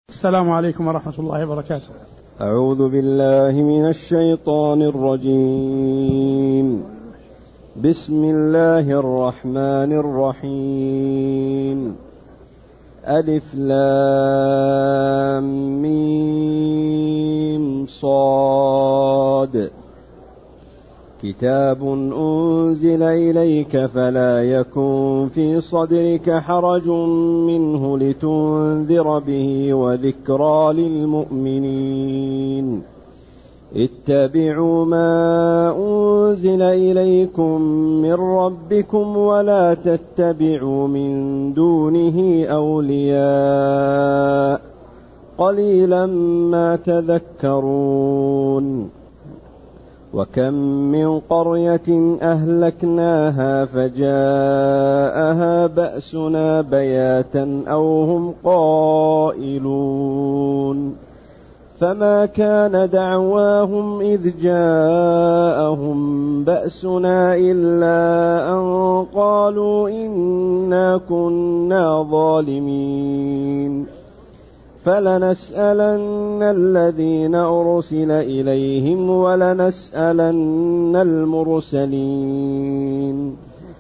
السلام عليكم ورحمة الله وبركاته. أعوذ بالله من الشيطان الرجيم. بسم الله الرحمن الرحيم. ألف لام ميم صاد. كتاب أنزل إليك فلا يكن في صدرك حرج منه لتنذر به وذكرى للمؤمنين. اتبعوا ما أنزل إليكم من ربكم ولا تتبعوا من دونه أولياء قليلا ما تذكرون. وكم من قرية أهلكناها فجاءها بأسنا بياتا أو هم قائلون. فما كان دعواهم إذ جاءهم بأسنا إلا أن قالوا إنا كنا ظالمين. فلنسألن الذين أرسل إليهم ولنسألن المرسلين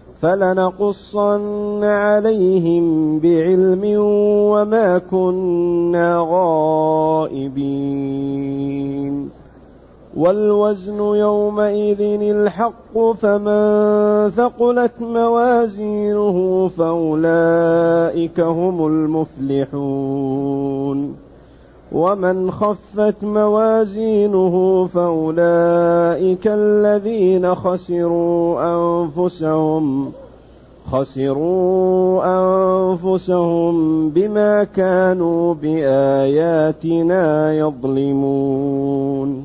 فلنقصن عليهم بعلم وما كنا غائبين. والوزن يومئذ الحق فمن ثقلت موازينه فأولئك هم المفلحون. ومن خفت موازينه فأولئك الذين خسروا أنفسهم بما كانوا بآياتنا يظلمون.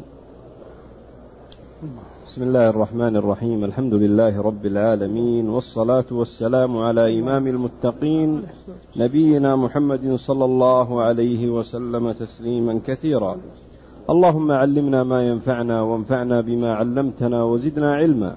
بسم الله الرحمن الرحيم. الحمد لله رب العالمين، والصلاة والسلام على إمام المتقين نبينا محمد صلى الله عليه وسلم تسليما كثيرا. اللهم علمنا ما ينفعنا وانفعنا بما علمتنا وزدنا علما.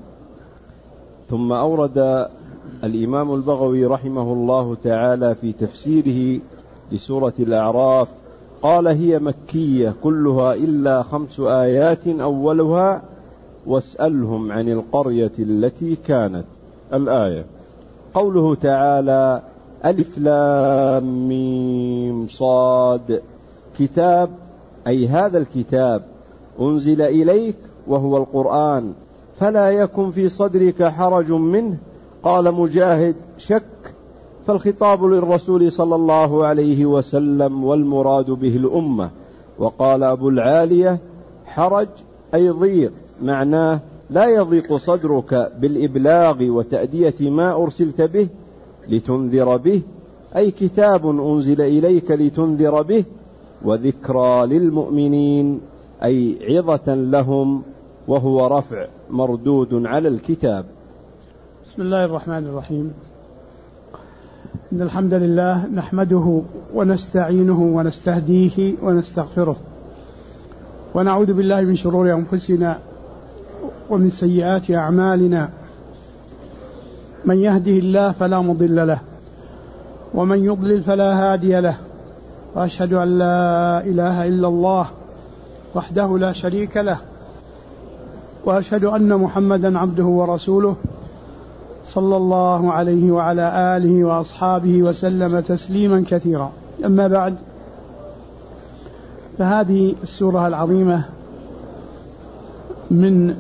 ثم أورد الإمام البغوي رحمه الله تعالى في تفسيره لسورة الأعراف قال: هي مكية كلها إلا 5 آيات أولها: واسألهم عن القرية التي كانت. الآية. قوله تعالى: ألف لام ميم صاد. كتاب، أي هذا الكتاب أنزل إليك وهو القرآن، فلا يكن في صدرك حرج منه. قال مجاهد: شك، فالخطاب للرسول صلى الله عليه وسلم والمراد به الأمة. وقال أبو العالية: حرج أي ضيق، معناه لا يضيق صدرك بالإبلاغ وتأدية ما أرسلت به لتنذر به، أي كتاب أنزل إليك لتنذر به، وذكرى للمؤمنين أي عظة لهم، وهو رفع مردود على الكتاب. بسم الله الرحمن الرحيم. إن الحمد لله نحمده ونستعينه ونستهديه ونستغفره، ونعوذ بالله من شرور أنفسنا ومن سيئات أعمالنا. من يهده الله فلا مضل له، ومن يضلل فلا هادي له. وأشهد أن لا إله إلا الله وحده لا شريك له، وأشهد أن محمدا عبده ورسوله صلى الله عليه وعلى آله وأصحابه وسلم تسليما كثيرا. أما بعد، فهذه السورة العظيمة من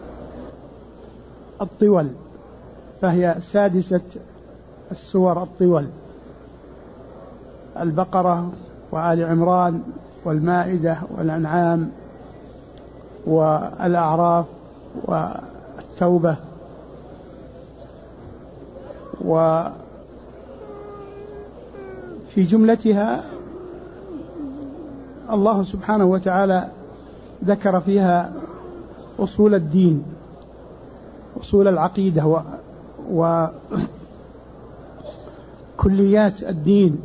الطول، فهي 6 السور الطول: البقرة وآل عمران والمائدة والأنعام والأعراف والتوبة. وفي جملتها الله سبحانه وتعالى ذكر فيها أصول الدين، أصول العقيدة وكليات الدين.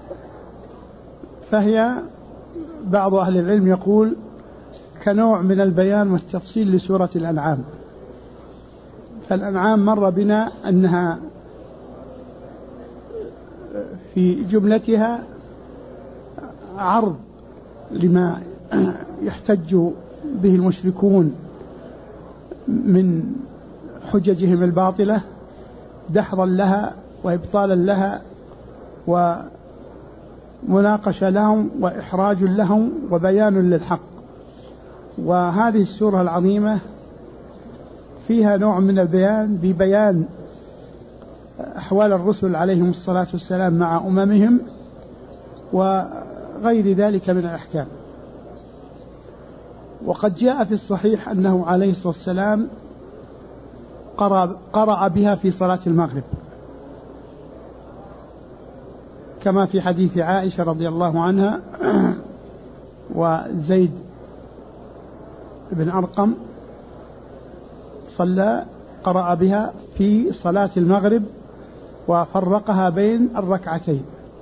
فهي بعض أهل العلم يقول كنوع من البيان والتفصيل لسورة الأنعام. فالأنعام مر بنا أنها في جملتها وعرض لما يحتج به المشركون من حججهم الباطلة، دحضا لها وإبطالا لها ومناقشة لهم وإحراج لهم وبيان للحق. وهذه السورة العظيمة فيها نوع من البيان ببيان أحوال الرسل عليهم الصلاة والسلام مع أممهم وغير ذلك من الأحكام. وقد جاء في الصحيح أنه عليه الصلاة والسلام قرأ بها في صلاة المغرب، كما في حديث عائشة رضي الله عنها وزيد بن أرقم قرأ بها في صلاة المغرب وفرقها بين الركعتين.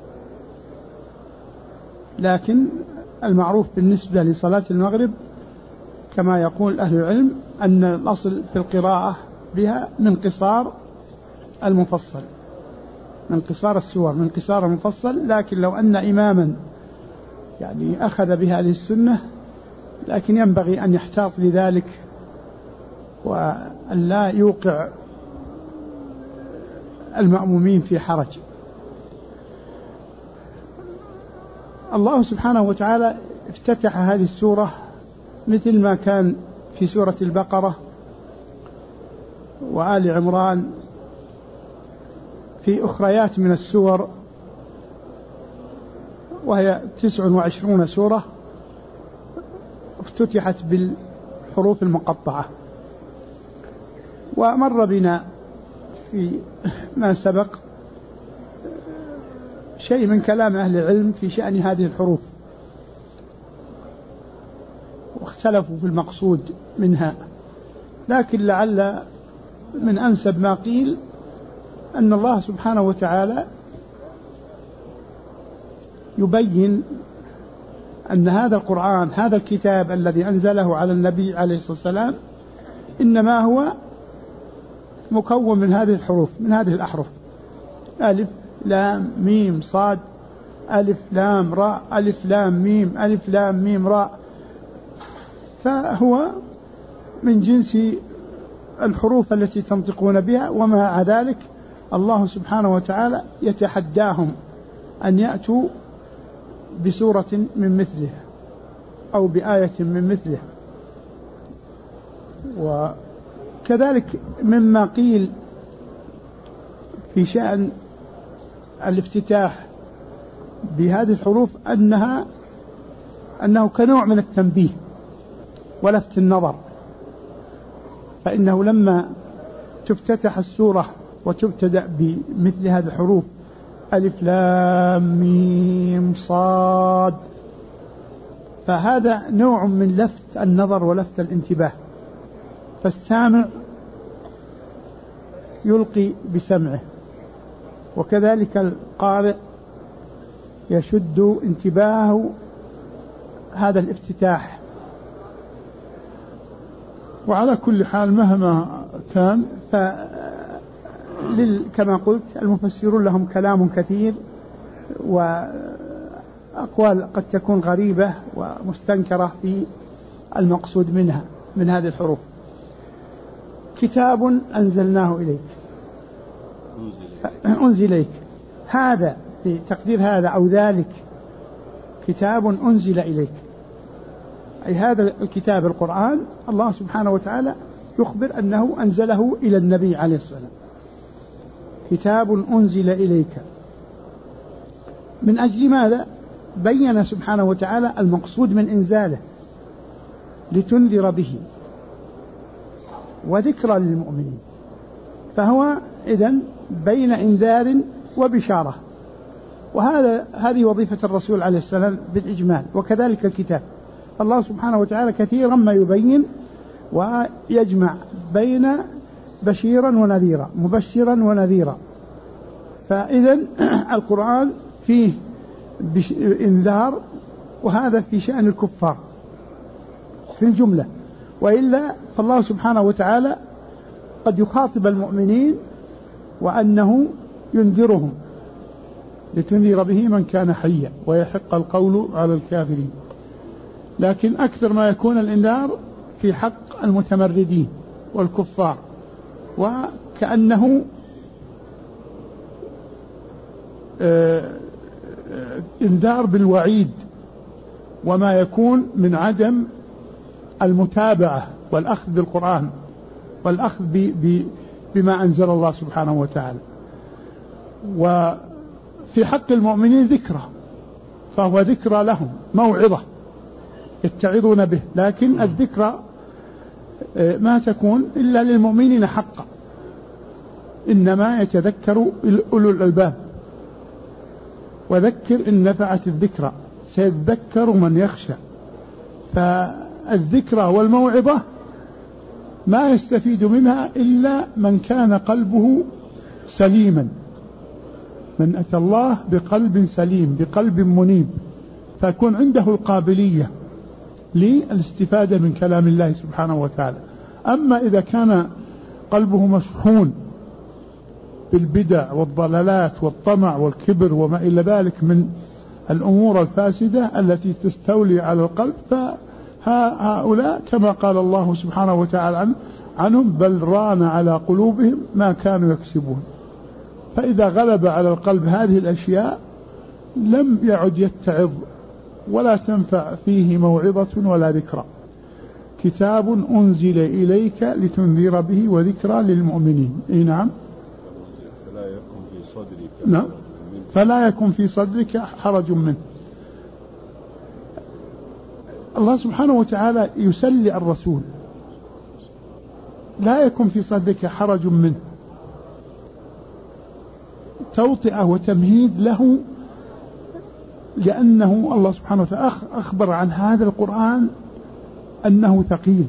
لكن المعروف بالنسبة لصلاة المغرب كما يقول أهل العلم أن الأصل في القراءة بها من قصار المفصل، من قصار السور، من قصار المفصل. لكن لو أن إماما يعني أخذ بهذه السنة لكن ينبغي أن يحتاط لذلك وأن لا يوقع المأمومين في حرج. الله سبحانه وتعالى افتتح هذه السورة مثل ما كان في سورة البقرة وآل عمران في أخريات من السور، وهي 29 سورة افتتحت بالحروف المقطعة. ومر بنا في ما سبق شيء من كلام أهل العلم في شأن هذه الحروف، واختلفوا في المقصود منها. لكن لعل من أنسب ما قيل أن الله سبحانه وتعالى يبين أن هذا القرآن، هذا الكتاب الذي أنزله على النبي عليه الصلاة والسلام، إنما هو مكون من هذه الحروف، من هذه الأحرف: ألف لام ميم صاد، ألف لام راء، ألف لام ميم، ألف لام ميم راء. فهو من جنس الحروف التي تنطقون بها. ومع ذلك الله سبحانه وتعالى يتحداهم أن يأتوا بسورة من مثله أو بآية من مثله. وكذلك مما قيل في شأن الافتتاح بهذه الحروف أنه كنوع من التنبيه ولفت النظر، فإنه لما تفتتح السورة وتبتدأ بمثل هذه الحروف ألف لام ميم صاد، فهذا نوع من لفت النظر ولفت الانتباه، فالسامع يلقي بسمعه، وكذلك القارئ يشد انتباهه هذا الافتتاح. وعلى كل حال مهما كان كما قلت المفسرون لهم كلام كثير وأقوال قد تكون غريبة ومستنكرة في المقصود منها من هذه الحروف. كتاب أنزلناه إليك، أنزل إليك، هذا في تقدير هذا أو ذلك كتاب أنزل إليك، أي هذا الكتاب القرآن الله سبحانه وتعالى يخبر أنه أنزله إلى النبي عليه السلام. كتاب أنزل إليك، من أجل ماذا؟ بين سبحانه وتعالى المقصود من إنزاله لتنذر به وذكرى للمؤمنين، فهو إذن بين إنذار وبشارة، هذه وظيفة الرسول عليه السلام بالإجمال. وكذلك الكتاب، الله سبحانه وتعالى كثيرا ما يبين ويجمع بين بشيرا ونذيرا، مبشرا ونذيرا. فإذا القرآن فيه إنذار، وهذا في شأن الكفار في الجملة، وإلا فالله سبحانه وتعالى قد يخاطب المؤمنين وأنه ينذرهم لتنذر به من كان حيا ويحق القول على الكافرين. لكن أكثر ما يكون الإنذار في حق المتمردين والكفار، وكأنه إنذار بالوعيد وما يكون من عدم المتابعة والأخذ بالقرآن والأخذ بما أنزل الله سبحانه وتعالى. وفي حق المؤمنين ذكرى، فهو ذكرى لهم، موعظة يتعظون به، لكن الذكرى ما تكون إلا للمؤمنين حقا، إنما يتذكر أولو الألباب. وذكر إن نفعت الذكرى سيذكر من يخشى. فالذكرى والموعظة ما يستفيد منها إلا من كان قلبه سليما، من أتى الله بقلب سليم بقلب منيب، فيكون عنده القابلية للاستفادة من كلام الله سبحانه وتعالى. أما إذا كان قلبه مشحون بالبدع والضلالات والطمع والكبر وما إلى ذلك من الأمور الفاسدة التي تستولي على القلب، فهؤلاء كما قال الله سبحانه وتعالى عنهم بل ران على قلوبهم ما كانوا يكسبون. فإذا غلب على القلب هذه الأشياء لم يعد يتعظ ولا تنفع فيه موعظة ولا ذكرى. كتاب أنزل إليك لتنذر به وذكرى للمؤمنين. نعم. فلا يكن في صدرك نعم. فلا يكن في صدرك حرج منه. الله سبحانه وتعالى يسلي الرسول، لا يكن في صدرك حرج منه، توطئة وتمهيد له، لأنه الله سبحانه وتعالى أخبر عن هذا القرآن أنه ثقيل.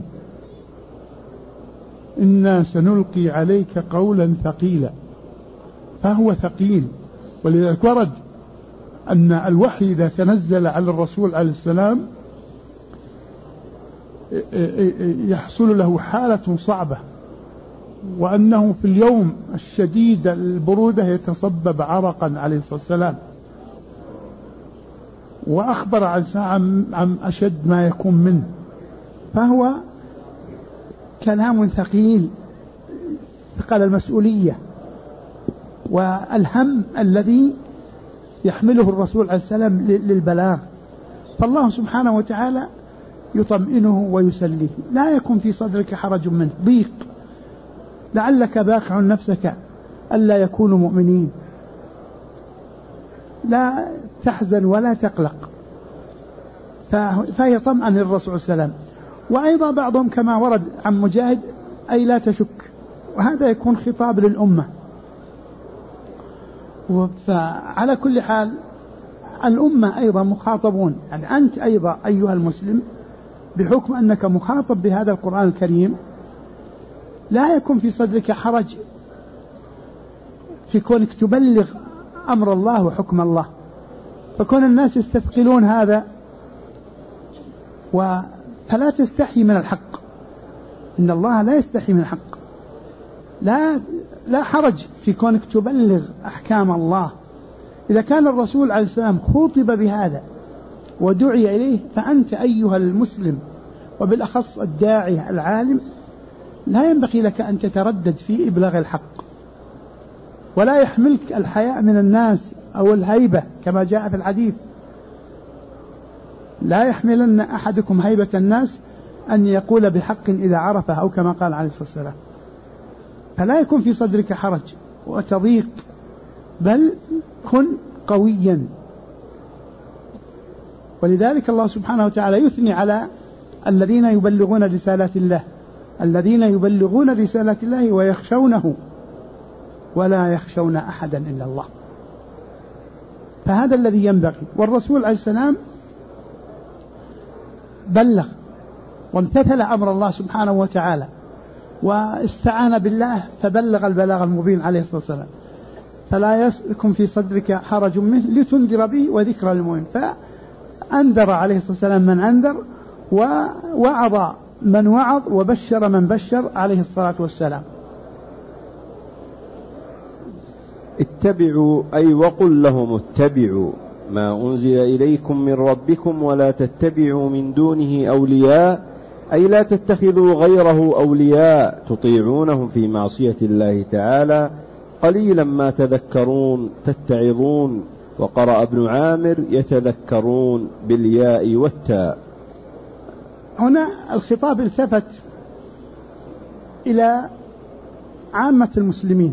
إنا سنلقي عليك قولا ثقيلا، فهو ثقيل. ولذلك ورد أن الوحي إذا تنزل على الرسول عليه السلام يحصل له حالة صعبة، وأنه في اليوم الشديد البرودة يتصبب عرقا عليه الصلاة والسلام، وأخبر عن ساعة عن أشد ما يكون منه. فهو كلام ثقيل، ثقل المسؤولية والهم الذي يحمله الرسول عليه السلام للبلاغ. فالله سبحانه وتعالى يطمئنه ويسليه، لا يكن في صدرك حرج منه، ضيق، لعلك باخع نفسك ألا يكونوا مؤمنين، لا تحزن ولا تقلق. فهي طمأن للرسول صلى الله عليه وسلم. وأيضا بعضهم كما ورد عن مجاهد أي لا تشك، وهذا يكون خطاب للأمة. فعلى كل حال الأمة أيضا مخاطبون، يعني أنت أيضا أيها المسلم بحكم أنك مخاطب بهذا القرآن الكريم لا يكون في صدرك حرج في كونك تبلغ أمر الله وحكم الله. فكون الناس يستثقلون هذا فلا تستحي من الحق، إن الله لا يستحي من الحق. لا حرج في كونك تبلغ أحكام الله. إذا كان الرسول عليه السلام خوطب بهذا ودعي إليه، فأنت أيها المسلم وبالأخص الداعي العالم لا ينبغي لك أن تتردد في إبلاغ الحق، ولا يحملك الحياء من الناس أو الهيبة كما جاء في الحديث: لا يحملن أحدكم هيبة الناس أن يقول بحق إذا عرفه، أو كما قال عليه الصلاة والسلام. فلا يكون في صدرك حرج وتضييق، بل كن قويا. ولذلك الله سبحانه وتعالى يثني على الذين يبلغون رسالات الله، الذين يبلغون رسالات الله ويخشونه ولا يخشون أحدا إلا الله. فهذا الذي ينبغي. والرسول عليه السلام بلغ وامتثل أمر الله سبحانه وتعالى واستعان بالله فبلغ البلاغ المبين عليه الصلاة والسلام. فلا يكن في صدرك حرج منه لتنذر به وذكرى للمؤمنين. فأنذر عليه الصلاة والسلام من أنذر، ووعظ من وعظ، وبشر من بشر عليه الصلاة والسلام. اتبعوا أي وقل لهم اتبعوا ما أنزل إليكم من ربكم ولا تتبعوا من دونه أولياء، أي لا تتخذوا غيره أولياء تطيعونهم في معصية الله تعالى، قليلا ما تذكرون تتعظون. وقرأ ابن عامر يتذكرون بالياء والتاء. هنا الخطاب التفت إلى عامة المسلمين،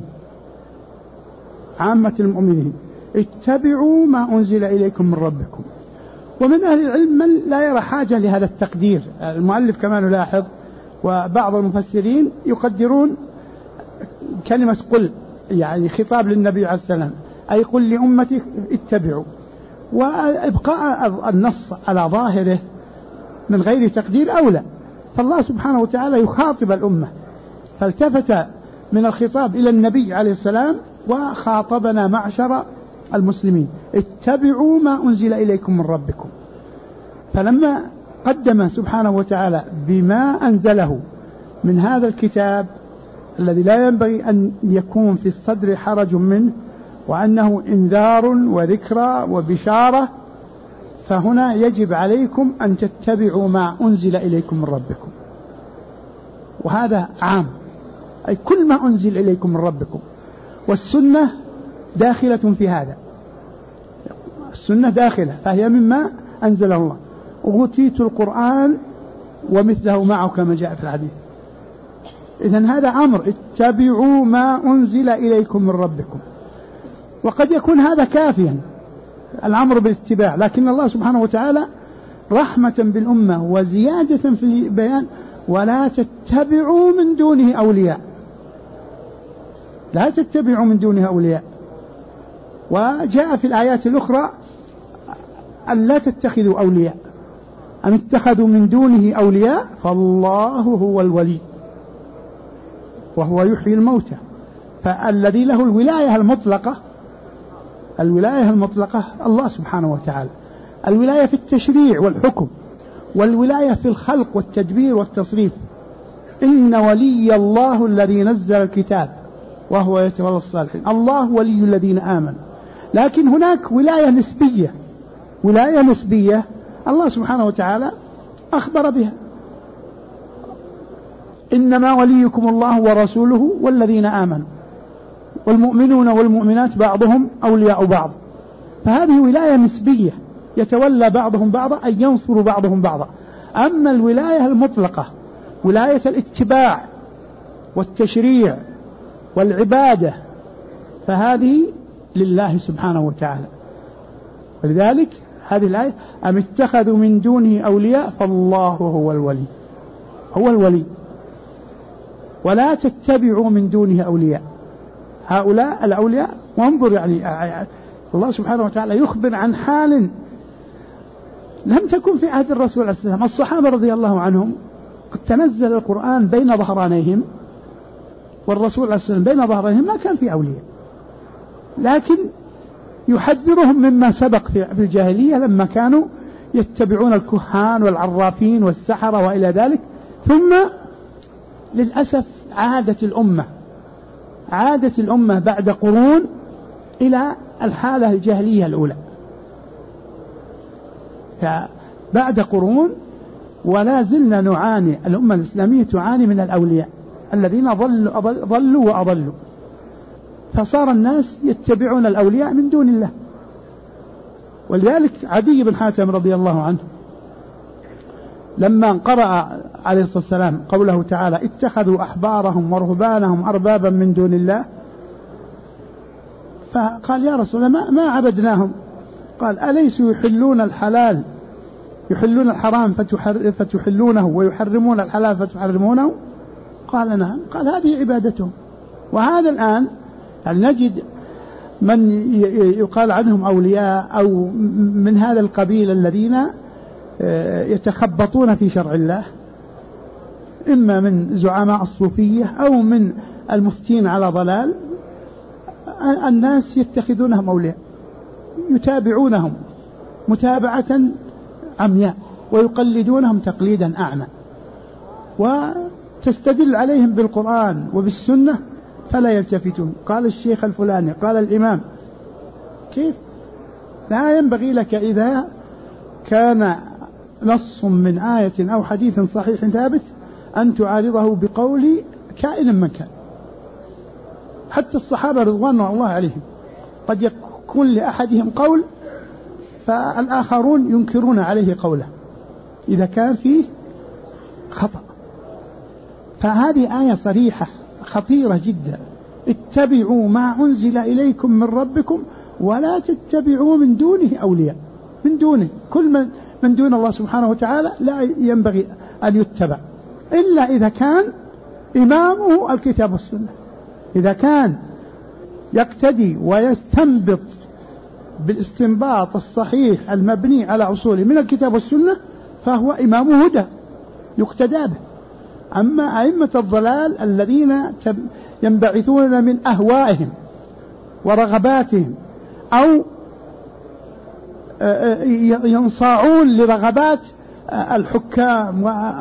عامة المؤمنين، اتبعوا ما أنزل إليكم من ربكم. ومن أهل العلم من لا يرى حاجة لهذا التقدير، المؤلف كما نلاحظ وبعض المفسرين يقدرون كلمة قل، يعني خطاب للنبي عليه السلام، أي قل لأمتي اتبعوا، وإبقاء النص على ظاهره من غير تقدير أولى. فالله سبحانه وتعالى يخاطب الأمة، فالتفت من الخطاب إلى النبي عليه السلام وخاطبنا معشر المسلمين، اتبعوا ما أنزل إليكم من ربكم. فلما قدم سبحانه وتعالى بما أنزله من هذا الكتاب الذي لا ينبغي أن يكون في الصدر حرج منه، وأنه إنذار وذكرى وبشارة، فهنا يجب عليكم أن تتبعوا ما أنزل إليكم من ربكم. وهذا عام، أي كل ما أنزل إليكم من ربكم. والسنة داخلة في هذا، السنة داخلة، فهي مما أنزله الله. أوتيت القرآن ومثله معه كما جاء في الحديث. إذن هذا أمر، اتبعوا ما أنزل إليكم من ربكم. وقد يكون هذا كافيا الأمر بالاتباع، لكن الله سبحانه وتعالى رحمة بالأمة وزيادة في بيان ولا تتبعوا من دونه أولياء، لا تتبعوا من دونه أولياء. وجاء في الآيات الأخرى أن لا تتخذوا أولياء، أن اتخذوا من دونه أولياء فالله هو الولي وهو يحيي الموتى. فالذي له الولاية المطلقة، الولاية المطلقة الله سبحانه وتعالى، الولاية في التشريع والحكم، والولاية في الخلق والتدبير والتصريف. إن ولي الله الذي نزل الكتاب وهو يتولى الصالحين، الله ولي الذين آمنوا. لكن هناك ولاية نسبية، ولاية نسبية الله سبحانه وتعالى أخبر بها، إنما وليكم الله ورسوله والذين آمنوا والمؤمنون والمؤمنات بعضهم أولياء بعض. فهذه ولاية نسبية يتولى بعضهم بعضا، أي ينصر بعضهم بعضا. أما الولاية المطلقة، ولاية الاتباع والتشريع والعبادة، فهذه لله سبحانه وتعالى. ولذلك هذه الآية أم اتخذوا من دونه أولياء فالله هو الولي، هو الولي، ولا تتبعوا من دونه أولياء. هؤلاء الأولياء، وانظر يعني الله سبحانه وتعالى يخبر عن حال لم تكن في عهد الرسول عليه السلام. الصحابة رضي الله عنهم قد تنزل القرآن بين ظهرانيهم، والرسول عليه السلام بين ظهرانيهم ما كان في أولياء، لكن يحذرهم مما سبق في الجاهلية لما كانوا يتبعون الكهان والعرافين والسحرة وإلى ذلك. ثم للأسف عادت الأمة بعد قرون إلى الحالة الجاهلية الأولى، فبعد قرون ولا زلنا نعاني، الأمة الإسلامية تعاني من الأولياء الذين ضلوا وأضلوا. فصار الناس يتبعون الأولياء من دون الله. ولذلك عدي بن حاتم رضي الله عنه لما قرأ عليه الصلاة والسلام قوله تعالى اتخذوا أحبارهم ورهبانهم أربابا من دون الله، فقال يا رسول الله ما عبدناهم. قال أليسوا يحلون الحلال، يحلون الحرام فتحلونه ويحرمون الحلال فتحرمونه؟ قال نعم. قال هذه عبادتهم. وهذا الآن يعني نجد من يقال عنهم أولياء أو من هذا القبيل الذين يتخبطون في شرع الله، إما من زعماء الصوفية أو من المفتين على ضلال. الناس يتخذونهم أولياء، يتابعونهم متابعة عمياء ويقلدونهم تقليدا أعمى، وتستدل عليهم بالقرآن وبالسنة فلا يلتفتون، قال الشيخ الفلاني، قال الإمام. كيف؟ لا ينبغي لك إذا كان نص من آية أو حديث صحيح ثابت أن تعارضه بقول كائن من كان. حتى الصحابة رضوان الله عليهم قد يكون لأحدهم قول فالآخرون ينكرون عليه قوله إذا كان فيه خطأ. فهذه آية صريحة خطيرة جدا: اتبعوا ما أنزل إليكم من ربكم ولا تتبعوا من دونه أولياء. من دونه، كل من دون الله سبحانه وتعالى لا ينبغي أن يتبع إلا إذا كان إمامه الكتاب والسنة. إذا كان يقتدي ويستنبط بالاستنباط الصحيح المبني على أصوله من الكتاب والسنة فهو إمام هدى يقتدى به. أما أئمة الضلال الذين ينبعثون من أهوائهم ورغباتهم أو ينصاعون لرغبات الحكام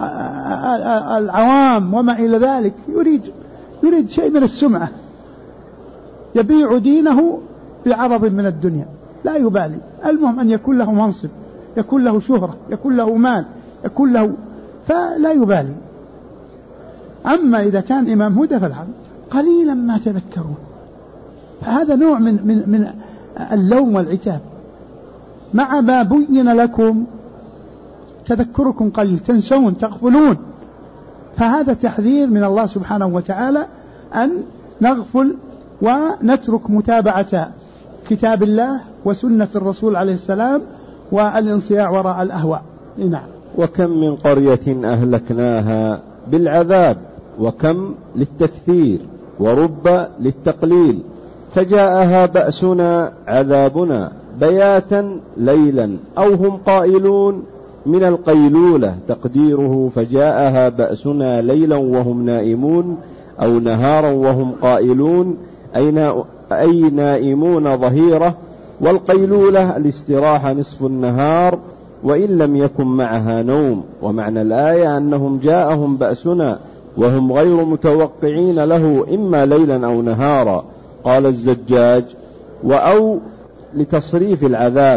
والعوام وما إلى ذلك، يريد شيء من السمعة، يبيع دينه بعرض من الدنيا، لا يبالي، المهم أن يكون له منصب، يكون له شهرة، يكون له مال، يكون له، فلا يبالي. أما إذا كان إمام هدى فالحمد قليلا ما تذكرون. فهذا نوع من اللوم والعتاب، مع ما بين لكم تذكركم قليل، تنسون، تغفلون. فهذا تحذير من الله سبحانه وتعالى أن نغفل ونترك متابعة كتاب الله وسنة الرسول عليه السلام والانصياع وراء الأهواء. نعم. وكم من قرية أهلكناها بالعذاب وكم للتكثير ورب للتقليل فجاءها بأسنا عذابنا بياتا ليلا أو هم قائلون من القيلولة تقديره فجاءها بأسنا ليلا وهم نائمون أو نهارا وهم قائلون أي نائمون ظهيرة. والقيلولة الاستراحة نصف النهار وإن لم يكن معها نوم. ومعنى الآية أنهم جاءهم بأسنا وهم غير متوقعين له إما ليلا أو نهارا. قال الزجاج: وأو لتصريف العذاب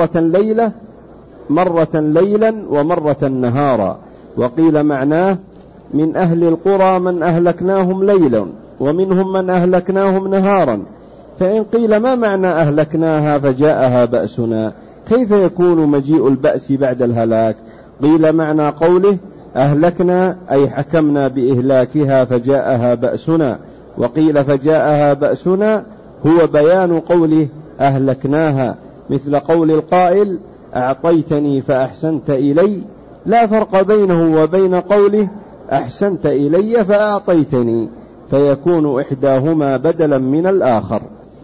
مرة ليلا ومرة نهارا. وقيل معناه من أهل القرى من أهلكناهم ليلا ومنهم من أهلكناهم نهارا. فإن قيل ما معنى أهلكناها فجاءها بأسنا، كيف يكون مجيء البأس بعد الهلاك؟ قيل معنى قوله أهلكنا أي حكمنا بإهلاكها فجاءها بأسنا. وقيل فجاءها بأسنا هو بيان قوله أهلكناها، مثل قول القائل أعطيتني فأحسنت إلي، لا فرق بينه وبين قوله أحسنت إلي فأعطيتني، فيكون إحداهما بدلا من الآخر.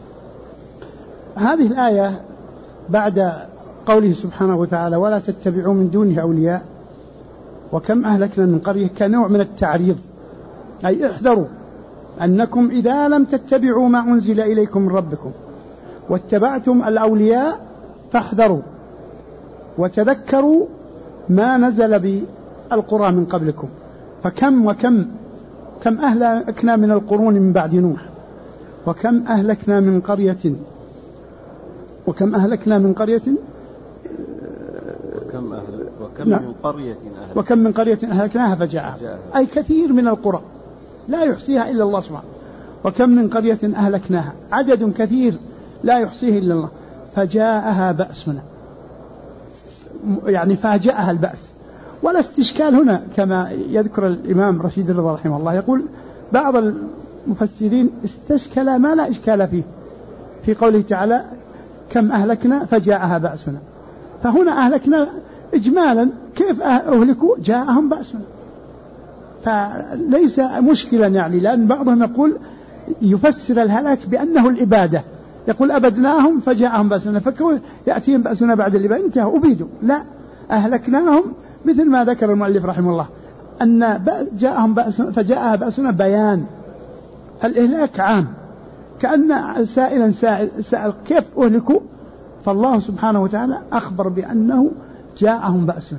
هذه الآية بعد قوله سبحانه وتعالى ولا تتبعوا من دونه أولياء وكم أهلكنا من قرية كنوع من التعريض، أي احذروا أنكم إذا لم تتبعوا ما أنزل إليكم من ربكم واتبعتم الأولياء فاحذروا وتذكروا ما نزل بالقرى من قبلكم. فكم كم أهلكنا من القرون من بعد نوح، وكم أهلكنا من قرية وكم من قرية أهلكناها فجاءها، أي كثير من القرى لا يحصيها إلا الله سبحانه. وكم من قرية أهلكناها، عدد كثير لا يحصيه إلا الله. فجاءها بأسنا، يعني فاجأها البأس. ولا استشكال هنا كما يذكر الإمام رشيد رضا رحمه الله، يقول بعض المفسرين استشكل ما لا إشكال فيه في قوله تعالى كم أهلكنا فجاءها بأسنا. فهنا أهلكنا إجمالا، كيف أهلكوا؟ جاءهم بأسنا. فليس مشكلا يعني، لأن بعضهم يقول يفسر الهلاك بأنه الإبادة، يقول أبدناهم فجاءهم بأسنا، فكون يأتيهم بأسنا بعد الإبادة انتهوا أبيدوا. لا، أهلكناهم مثل ما ذكر المؤلف رحمه الله أن جاءهم بأسنا فجاءها بأسنا بيان. الإهلاك عام، كأن سائلا سائل كيف أهلكوا، فالله سبحانه وتعالى أخبر بأنه جاءهم بأسنا،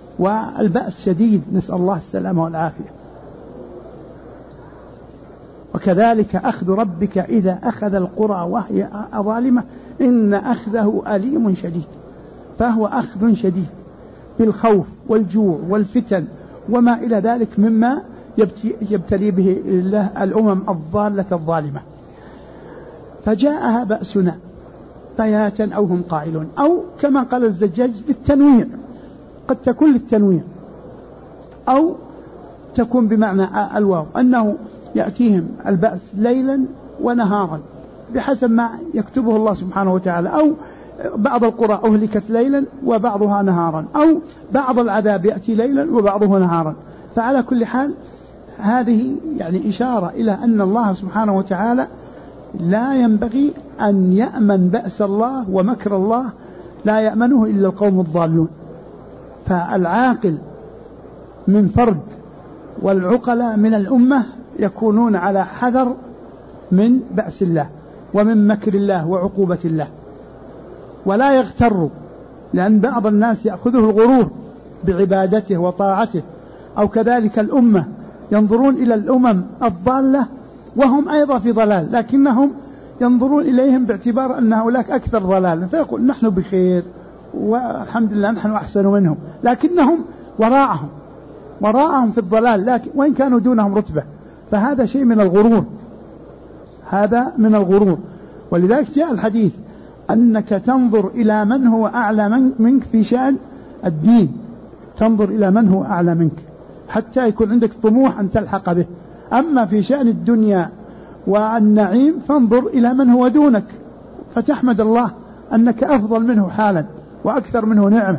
والبأس شديد، نسأل الله السلامة والعافية. وكذلك أخذ ربك إذا أخذ القرى وهي ظالمة إن أخذه أليم شديد. فهو أخذ شديد بالخوف والجوع والفتن وما إلى ذلك مما يبتلي به الله الأمم الضالة الظالمة. فجاءها بأسنا بياتا أو هم قائلون، أو كما قال الزجاج للتنويع، قد تكون للتنويع أو تكون بمعنى الواو، أنه يأتيهم البأس ليلا ونهارا بحسب ما يكتبه الله سبحانه وتعالى، أو بعض القرى أهلكت ليلا وبعضها نهارا، أو بعض العذاب يأتي ليلا وبعضه نهارا. فعلى كل حال هذه يعني إشارة إلى أن الله سبحانه وتعالى لا ينبغي أن يأمن بأس الله ومكر الله، لا يأمنه إلا القوم الضالون. فالعاقل من فرد والعقلاء من الأمة يكونون على حذر من بأس الله ومن مكر الله وعقوبة الله، ولا يغتروا، لأن بعض الناس يأخذه الغرور بعبادته وطاعته، أو كذلك الأمة ينظرون إلى الأمم الضالة وهم أيضا في ضلال، لكنهم ينظرون إليهم باعتبار أن هؤلاء أكثر ضلالا، فيقول نحن بخير والحمد لله نحن أحسن منهم، لكنهم وراءهم في الضلال، لكن وإن كانوا دونهم رتبة. فهذا شيء من الغرور، هذا من الغرور. ولذلك جاء الحديث أنك تنظر إلى من هو أعلى منك في شأن الدين، تنظر إلى من هو أعلى منك حتى يكون عندك طموح أن تلحق به. أما في شأن الدنيا والنعيم فانظر إلى من هو دونك، فتحمد الله أنك أفضل منه حالا وأكثر منه نعمة.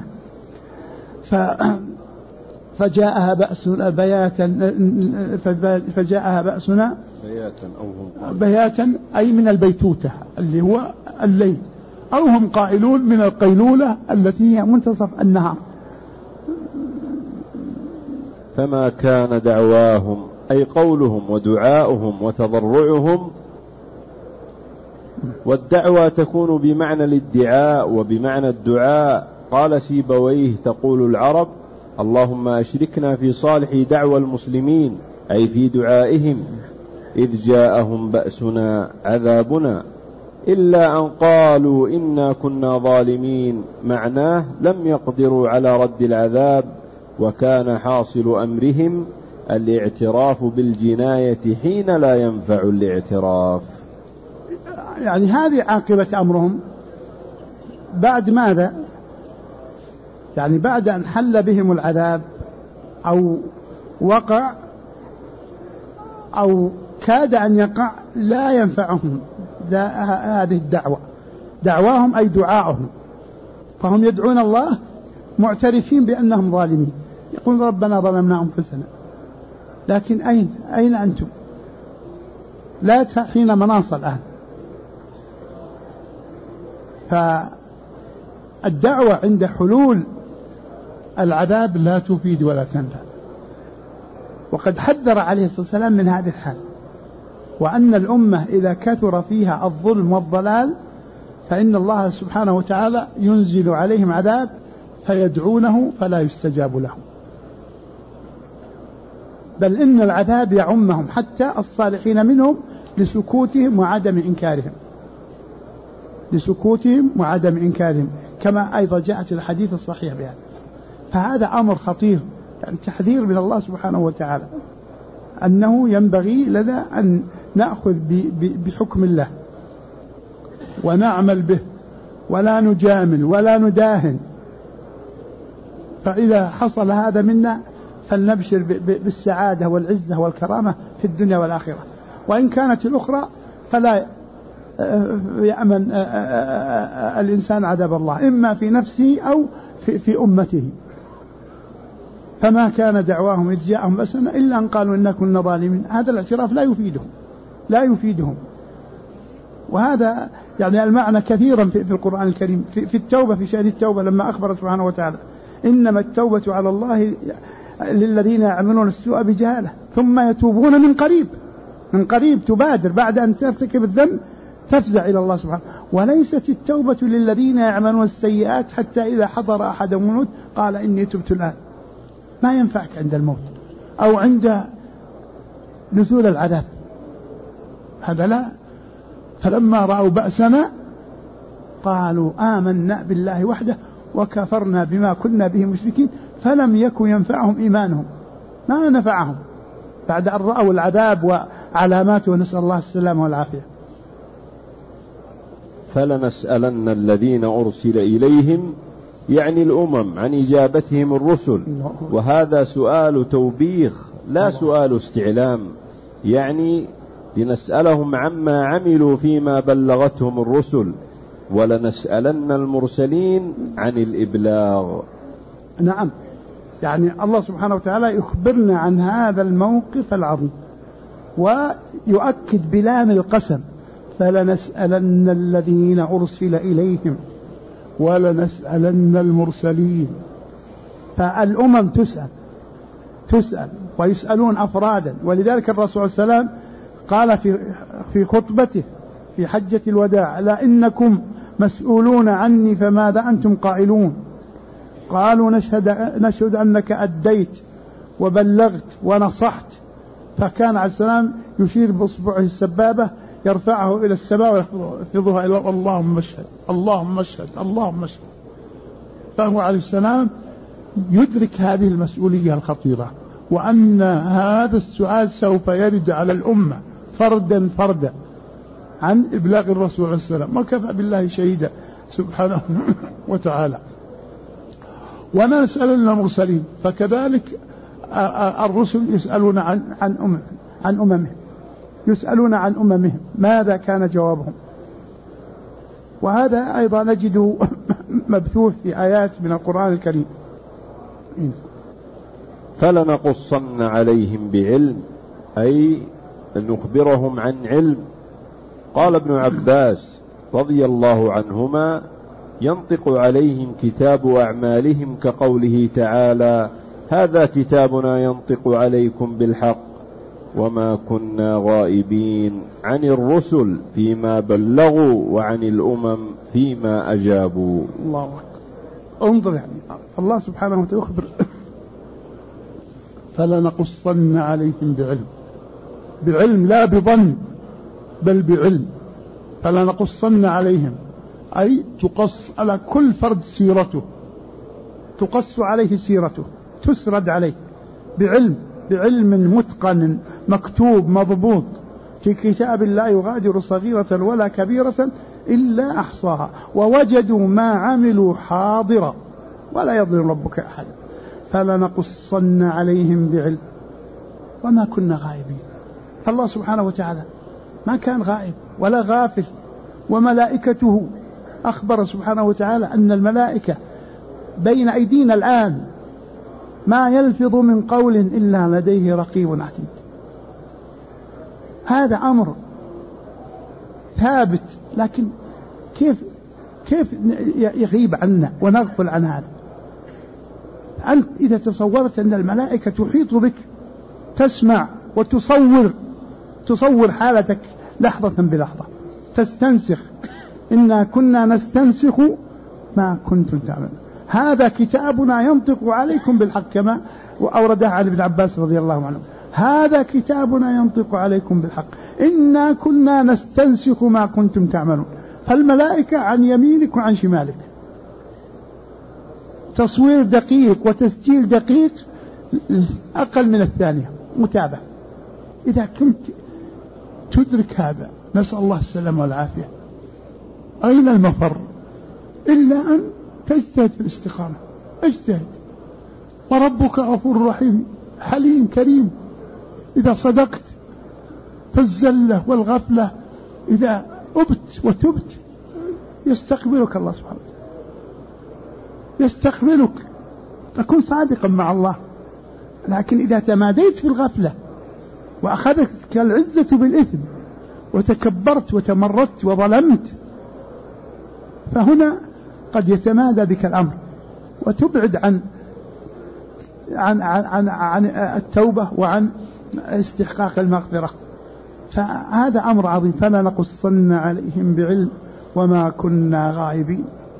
فجاءها بأسنا بياتا أي من البيتوتة اللي هو الليل، أو هم قائلون من القيلولة التي هي منتصف النهار. فما كان دعواهم أي قولهم ودعاؤهم وتضرعهم، والدعوة تكون بمعنى الادعاء وبمعنى الدعاء. قال سيبويه تقول العرب اللهم أشركنا في صالح دعوى المسلمين، أي في دعائهم، إذ جاءهم بأسنا عذابنا إلا أن قالوا إنا كنا ظالمين، معناه لم يقدروا على رد العذاب، وكان حاصل أمرهم الاعتراف بالجناية حين لا ينفع الاعتراف. يعني هذه عاقبة أمرهم بعد ماذا؟ يعني بعد أن حل بهم العذاب أو وقع أو كاد أن يقع لا ينفعهم هذه الدعوة. دعواهم أي دعاؤهم، فهم يدعون الله معترفين بأنهم ظالمين، يقول ربنا ظلمنا أنفسنا، لكن أين أنتم؟ لا حين مناص الآن. فالدعوة عند حلول العذاب لا تفيد ولا تنفع. وقد حذر عليه الصلاة والسلام من هذه الحال، وأن الأمة إذا كثر فيها الظلم والضلال فإن الله سبحانه وتعالى ينزل عليهم عذاب فيدعونه فلا يستجاب لهم، بل إن العذاب يعمهم حتى الصالحين منهم لسكوتهم وعدم إنكارهم، كما أيضا جاءت الحديث الصحيح بهذا. فهذا أمر خطير، يعني تحذير من الله سبحانه وتعالى أنه ينبغي لنا أن نأخذ بحكم الله ونعمل به ولا نجامل ولا نداهن. فإذا حصل هذا منا فلنبشر بالسعادة والعزة والكرامة في الدنيا والآخرة، وإن كانت الأخرى فلا يأمن الإنسان عذاب الله إما في نفسه أو في أمته. فما كان دعواهم إذ جاءهم بأسنا إلا أن قالوا إنا كنا ظالمين. هذا الاعتراف لا يفيدهم. وهذا يعني المعنى كثيرا في القرآن الكريم، في التوبة، في شأن التوبة لما أخبر سبحانه وتعالى إنما التوبة على الله للذين يعملون السوء بجهالة ثم يتوبون من قريب تبادر بعد أن ترتكب الذنب تفزع إلى الله سبحانه. وليست التوبة للذين يعملون السيئات حتى إذا حضر أحدهم الموت قال إني تبت الآن. ما ينفعك عند الموت أو عند نزول العذاب، هذا لا. فلما رأوا بأسنا قالوا آمنا بالله وحده وكفرنا بما كنا به مشركين فلم يكن ينفعهم إيمانهم، ما نفعهم بعد أن رأوا العذاب وعلاماته، ونسأل الله السلامة والعافية. فلنسألن الذين أرسل إليهم يعني الأمم عن إجابتهم الرسل، وهذا سؤال توبيخ لا سؤال استعلام، يعني لنسألهم عما عملوا فيما بلغتهم الرسل، ولنسألن المرسلين عن الإبلاغ. نعم، يعني الله سبحانه وتعالى يخبرنا عن هذا الموقف العظيم ويؤكد بلام القسم: فلنسألن الذين أرسل إليهم ولنسألن المرسلين. فالأمم تسأل ويسألون أفرادا. ولذلك الرسول صلى الله عليه وسلم قال في خطبته في حجة الوداع: لا إنكم مسؤولون عني فماذا أنتم قائلون؟ قالوا نشهد أنك أديت وبلغت ونصحت. فكان عليه السلام يشير بإصبعه السبابة يرفعه إلى السماء ويخفضها إلى اللهم اشهد اللهم اشهد اللهم اشهد. فهو عليه السلام يدرك هذه المسؤولية الخطيرة، وأن هذا السؤال سوف يرد على الأمة فردا فردا عن إبلاغ الرسول عليه السلام، وكفى بالله شهيدا سبحانه وتعالى. ونسأل المرسلين، فكذلك الرسل يسألون عن أممهم، يسألون عن أممهم ماذا كان جوابهم. وهذا أيضا نجده مبثوث في آيات من القرآن الكريم. فلنقصن عليهم بعلم، أي نخبرهم عن علم. قال ابن عباس رضي الله عنهما: ينطق عليهم كتاب أعمالهم كقوله تعالى: هذا كتابنا ينطق عليكم بالحق وما كنا غائبين عن الرسل فيما بلغوا وعن الأمم فيما أجابوا. الله أكبر. انظر، يعني الله سبحانه وتعالى يخبر: فلنقصن عليهم بعلم لا بظن بل بعلم. فلنقصن عليهم أي تقص على كل فرد سيرته، تقص عليه سيرته، تسرد عليه بعلم متقن مكتوب مضبوط في كتاب لا يغادر صغيرة ولا كبيرة إلا أحصاها ووجدوا ما عملوا حاضرا ولا يظلم ربك أحد. فلنقصن عليهم بعلم وما كنا غائبين. فالله سبحانه وتعالى ما كان غائب ولا غافل، وملائكته أخبر سبحانه وتعالى أن الملائكة بين أيدينا الآن ما يلفظ من قول إلا لديه رقيب عتيد. هذا أمر ثابت، لكن كيف يغيب عنا ونغفل عن هذا؟ أنت إذا تصورت أن الملائكة تحيط بك تسمع وتصور حالتك لحظة بلحظة، تستنسخ. إنا كنا نستنسخ ما كنتم تعملون، هذا كتابنا ينطق عليكم بالحق، كما أوردها عن ابن عباس رضي الله عنه: هذا كتابنا ينطق عليكم بالحق إنا كنا نستنسخ ما كنتم تعملون. فالملائكة عن يمينك وعن شمالك، تصوير دقيق وتسجيل دقيق أقل من الثانية متابعة. إذا كنت تدرك هذا، نسأل الله السلامة والعافية، أين المفر إلا أن تجتهد في الاستقامة. اجتهد، وربك غفور رحيم حليم كريم. إذا صدقت في الزلة والغفلة، إذا أبت وتبت يستقبلك الله سبحانه وتعالى، يستقبلك، تكون صادقا مع الله. لكن إذا تماديت في الغفلة وأخذتك العزة بالإثم وتكبرت وتمردت وظلمت، فهنا قد يتمادى بك الأمر وتبعد عن التوبة وعن استحقاق المغفرة. فهذا أمر عظيم. فلنقصن عليهم بعلم وما كنا غائبين.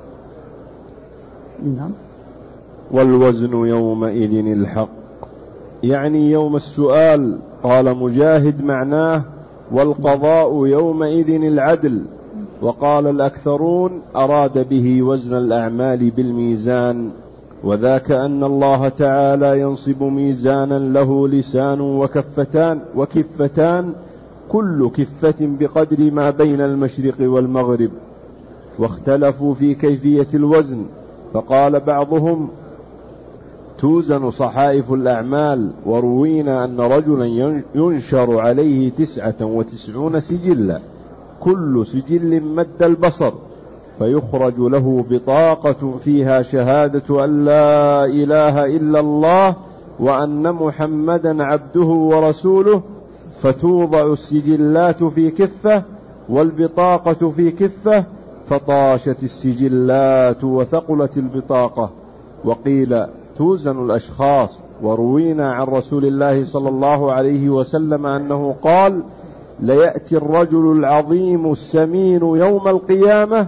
نعم. والوزن يومئذ الحق، يعني يوم السؤال. قال مجاهد: معناه والقضاء يومئذ العدل. وقال الأكثرون أراد به وزن الأعمال بالميزان، وذاك أن الله تعالى ينصب ميزانا له لسان وكفتان كل كفة بقدر ما بين المشرق والمغرب. واختلفوا في كيفية الوزن، فقال بعضهم توزن صحائف الأعمال، وروينا أن رجلا ينشر عليه 99 سجلا كل سجل مد البصر، فيخرج له بطاقة فيها شهادة أن لا إله إلا الله وأن محمدا عبده ورسوله، فتوضع السجلات في كفة والبطاقة في كفة، فطاشت السجلات وثقلت البطاقة. وقيل توزن الأشخاص، وروينا عن رسول الله صلى الله عليه وسلم أنه قال ليأتي الرجل العظيم السمين يوم القيامة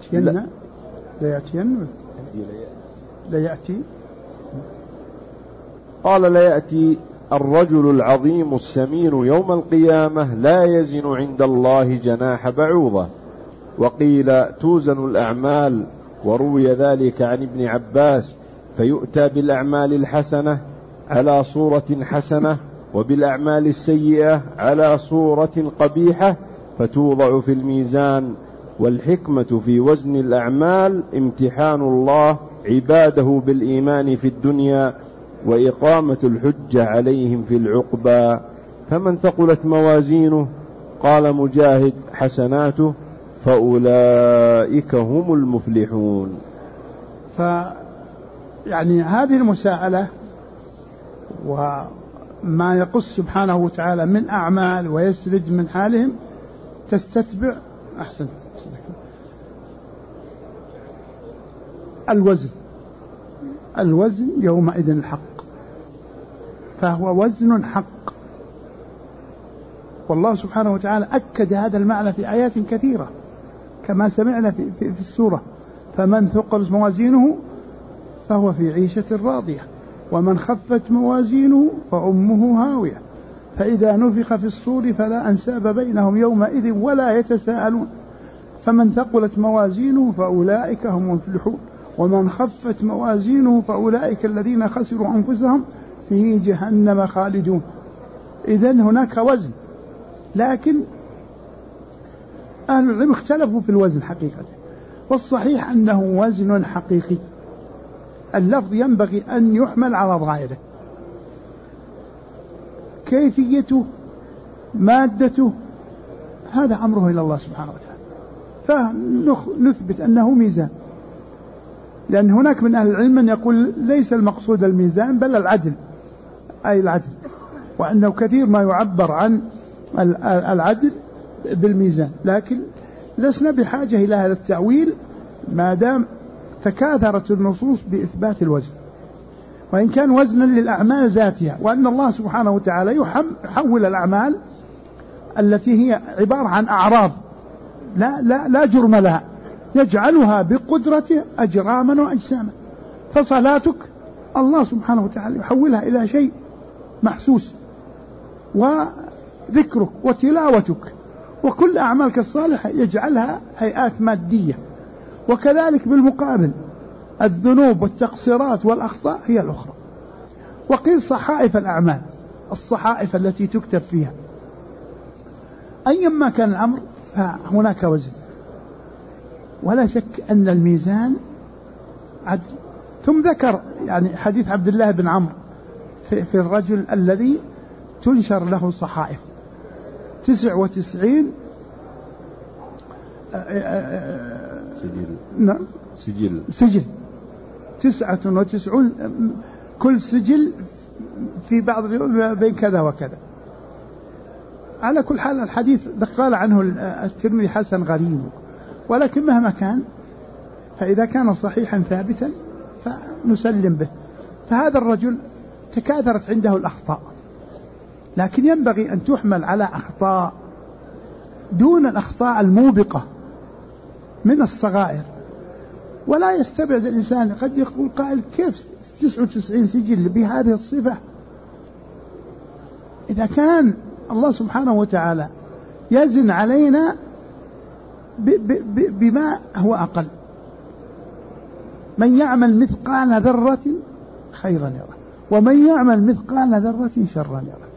قال ليأتي الرجل العظيم السمين يوم القيامة لا يزن عند الله جناح بعوضة. وقيل توزن الأعمال، وروي ذلك عن ابن عباس، فيؤتى بالأعمال الحسنة على صورة حسنة وبالأعمال السيئة على صورة قبيحة فتوضع في الميزان. والحكمة في وزن الأعمال امتحان الله عباده بالإيمان في الدنيا وإقامة الحجة عليهم في العقبى. فمن ثقلت موازينه قال مجاهد حسناته فأولئك هم المفلحون. يعني هذه المساءلة وما يقص سبحانه وتعالى من أعمال ويسرد من حالهم تستتبع أحسن الوزن يومئذ الحق، فهو وزن حق. والله سبحانه وتعالى أكد هذا المعنى في آيات كثيرة كما سمعنا في السورة: فمن ثقلت موازينه فهو في عيشة راضية ومن خفت موازينه فأمه هاوية فإذا نفخ في الصور فلا أنساب بينهم يومئذ ولا يتساءلون فمن ثقلت موازينه فأولئك هم المفلحون ومن خفت موازينه فأولئك الذين خسروا أنفسهم في جهنم خالدون. إذن هناك وزن، لكن أهل العلم اختلفوا في الوزن حقيقة، والصحيح أنه وزن حقيقي. اللفظ ينبغي أن يحمل على ظاهره، كيفيته مادته هذا أمره إلى الله سبحانه وتعالى، فنثبت أنه ميزان. لأن هناك من أهل العلم من يقول ليس المقصود الميزان بل العدل، أي العدل، وأنه كثير ما يعبر عن العدل بالميزان، لكن لسنا بحاجة إلى هذا التأويل ما دام تكاثرت النصوص بإثبات الوزن، وإن كان وزنا للأعمال ذاتها، وأن الله سبحانه وتعالى يحول الأعمال التي هي عبارة عن أعراض لا جرم لها يجعلها بقدرته أجراما وأجساما. فصلاتك الله سبحانه وتعالى يحولها إلى شيء محسوس، وذكرك وتلاوتك وكل أعمالك الصالحة يجعلها هيئات مادية. وكذلك بالمقابل الذنوب والتقصيرات والأخطاء هي الأخرى. وقيل صحائف الأعمال، الصحائف التي تكتب فيها، أيما كان الأمر فهناك وزن، ولا شك أن الميزان عدل. ثم ذكر يعني حديث عبد الله بن عمرو في الرجل الذي تنشر له صحائف 99 سجل 99 كل سجل في بعض بين كذا وكذا. على كل حال الحديث قال عنه الترمذي حسن غريب، ولكن مهما كان فإذا كان صحيحا ثابتا فنسلم به. فهذا الرجل تكاثرت عنده الأخطاء، لكن ينبغي أن تحمل على أخطاء دون الأخطاء الموبقة من الصغائر. ولا يستبعد الإنسان، قد يقول قائل كيف 99 سجل بهذه الصفة؟ إذا كان الله سبحانه وتعالى يزن علينا بما هو أقل. من يعمل مثقال ذرة خيرا يره، ومن يعمل مثقال ذرة شرا يره.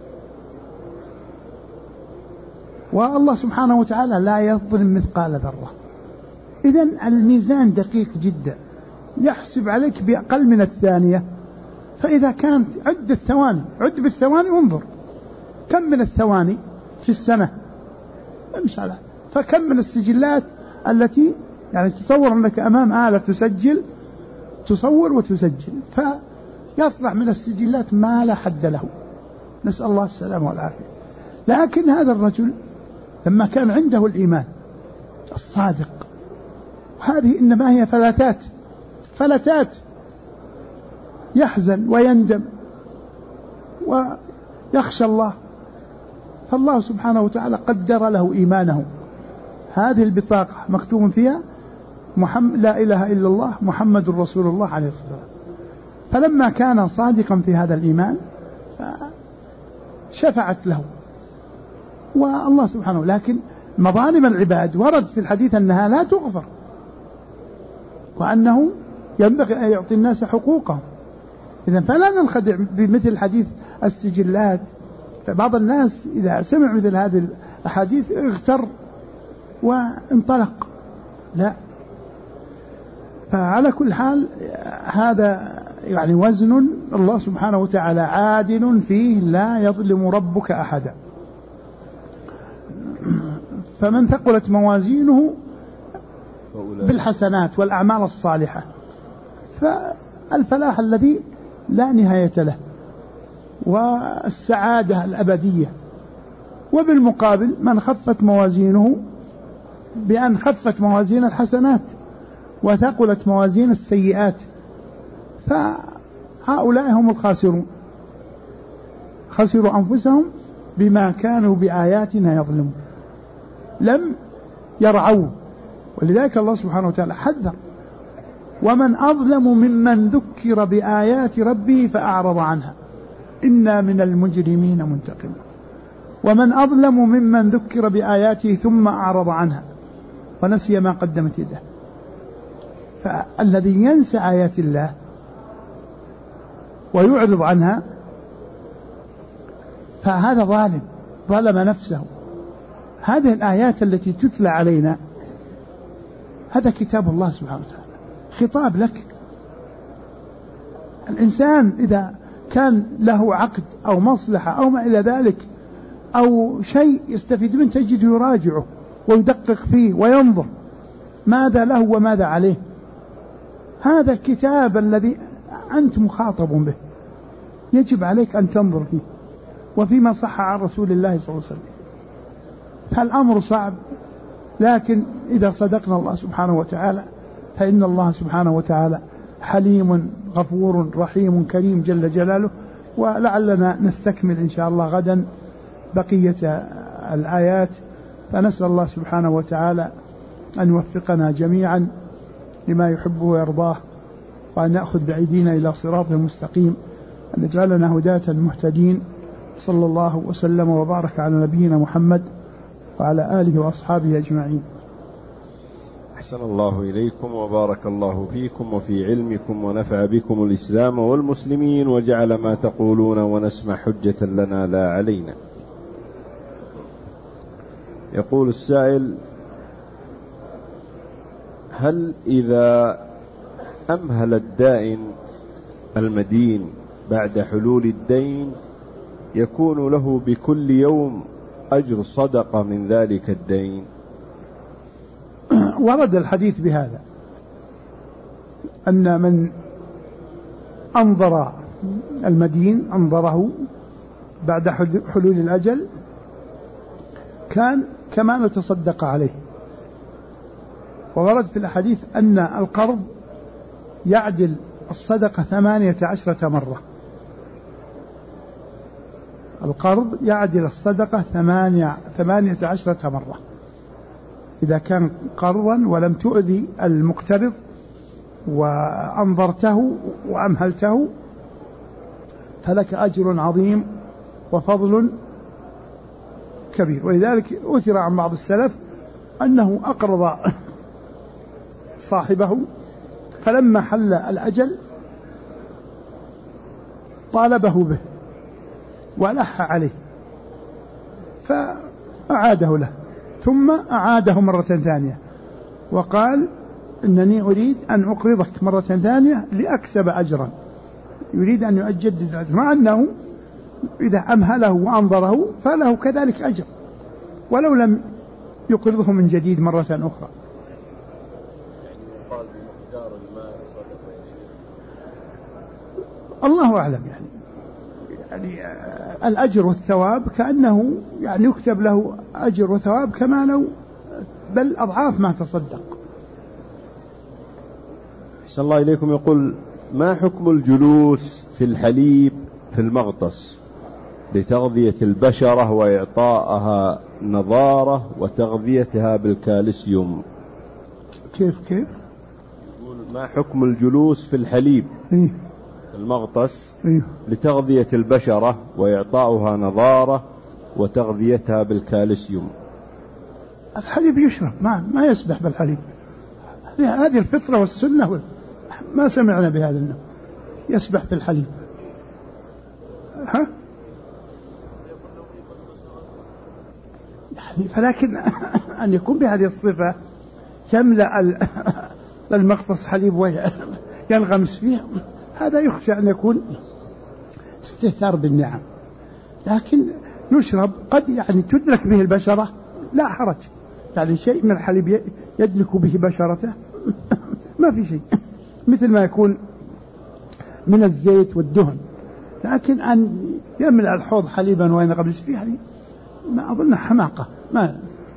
والله سبحانه وتعالى لا يظلم مثقال ذرة. إذن الميزان دقيق جدا، يحسب عليك بأقل من الثانية. فإذا كانت عد بالثواني وانظر كم من الثواني في السنة امشي على، فكم من السجلات التي يعني تصور أنك أمام آلة تصور وتسجل، فيصلح من السجلات ما لا حد له، نسأل الله السلامة والعافية. لكن هذا الرجل لما كان عنده الإيمان الصادق، هذه إنما هي فلتات يحزن ويندم ويخشى الله، فالله سبحانه وتعالى قدر له إيمانه. هذه البطاقة مكتوب فيها لا إله إلا الله محمد رسول الله عليه الصلاة والسلام. فلما كان صادقا في هذا الإيمان شفعت له والله سبحانه. لكن مظالم العباد ورد في الحديث أنها لا تغفر، وأنه ينبغي أن يعطي الناس حقوقهم. إذن فلا ننخدع بمثل حديث السجلات. فبعض الناس إذا سمع مثل هذه الأحاديث اغتر وانطلق، لا. فعلى كل حال هذا يعني وزن الله سبحانه وتعالى عادل فيه، لا يظلم ربك أحدا. فمن ثقلت موازينه بالحسنات والأعمال الصالحة فالفلاح الذي لا نهاية له والسعادة الأبدية. وبالمقابل من خفت موازينه بأن خفت موازين الحسنات وثقلت موازين السيئات، فهؤلاء هم الخاسرون، خسروا أنفسهم بما كانوا بآياتنا يظلمون، لم يرعوا. ولذلك الله سبحانه وتعالى حذر: ومن أظلم ممن ذكر بآيات ربه فأعرض عنها إنا من المجرمين منتقمون. ومن أظلم ممن ذكر بآياته ثم أعرض عنها ونسي ما قدمت يده. فالذي ينسى آيات الله ويعرض عنها فهذا ظلم نفسه. هذه الآيات التي تتلى علينا هذا كتاب الله سبحانه وتعالى، خطاب لك. الإنسان إذا كان له عقد أو مصلحة أو ما إلى ذلك أو شيء يستفيد منه تجد يراجعه ويدقق فيه وينظر ماذا له وماذا عليه. هذا الكتاب الذي أنت مخاطب به يجب عليك أن تنظر فيه وفيما صح عن رسول الله صلى الله عليه وسلم. فالأمر صعب، لكن إذا صدقنا الله سبحانه وتعالى فإن الله سبحانه وتعالى حليم غفور رحيم كريم جل جلاله. ولعلنا نستكمل إن شاء الله غدا بقية الآيات، فنسأل الله سبحانه وتعالى أن يوفقنا جميعا لما يحبه ويرضاه، وأن نأخذ بأيدينا إلى صراطه المستقيم، أن يجعلنا هداة مهتدين. صلى الله وسلم وبارك على نبينا محمد وعلى آله وأصحابه أجمعين. أحسن الله إليكم وبارك الله فيكم وفي علمكم ونفع بكم الإسلام والمسلمين، وجعل ما تقولون ونسمع حجة لنا لا علينا. يقول السائل: هل إذا أمهل الدائن المدين بعد حلول الدين يكون له بكل يوم أجر صدقة من ذلك الدين؟ ورد الحديث بهذا، أن من أنظر المدين أنظره بعد حلول الأجل كان كما لو تصدق عليه. وورد في الحديث أن القرض يعدل الصدقة 18 مرة. القرض يعدل الصدقة 18 مرة. إذا كان قرضا ولم تؤذي المقترض وأنظرته وأمهلته فلك أجر عظيم وفضل كبير. ولذلك أثر عن بعض السلف أنه أقرض صاحبه فلما حل الأجل طالبه به وألح عليه فأعاده له، ثم أعاده مرة ثانية وقال إنني أريد أن أقرضك مرة ثانية لأكسب أجرا، يريد أن يجدد الأجر، مع أنه إذا أمهله وأنظره فله كذلك أجر ولو لم يقرضه من جديد مرة أخرى. الله أعلم، يعني الأجر والثواب كأنه يعني يكتب له أجر وثواب كما لو بل أضعاف ما تصدق. أحسن الله إليكم. يقول: ما حكم الجلوس في الحليب في المغطس لتغذية البشرة وإعطائها نضارة وتغذيتها بالكالسيوم؟ كيف؟ يقول: ما حكم الجلوس في الحليب في المغطس لتغذية البشرة وإعطائها نضارة وتغذيتها بالكالسيوم؟ الحليب يشرب، ما يسبح بالحليب، هذه الفطرة والسنة، ما سمعنا بهذا النوع يسبح بالحليب. يعني فلكن أن يكون بهذه الصفة يملأ المغطس حليب وينغمس فيه، هذا يخشى أن يكون استهتار بالنعم. لكن يشرب قد يعني تدرك به البشرة لا حرج، يعني شيء من الحليب يدلك به بشرته ما في شيء، مثل ما يكون من الزيت والدهن. لكن أن يملأ الحوض حليبا وينغمس فيه حليب ما أظن حماقة، ما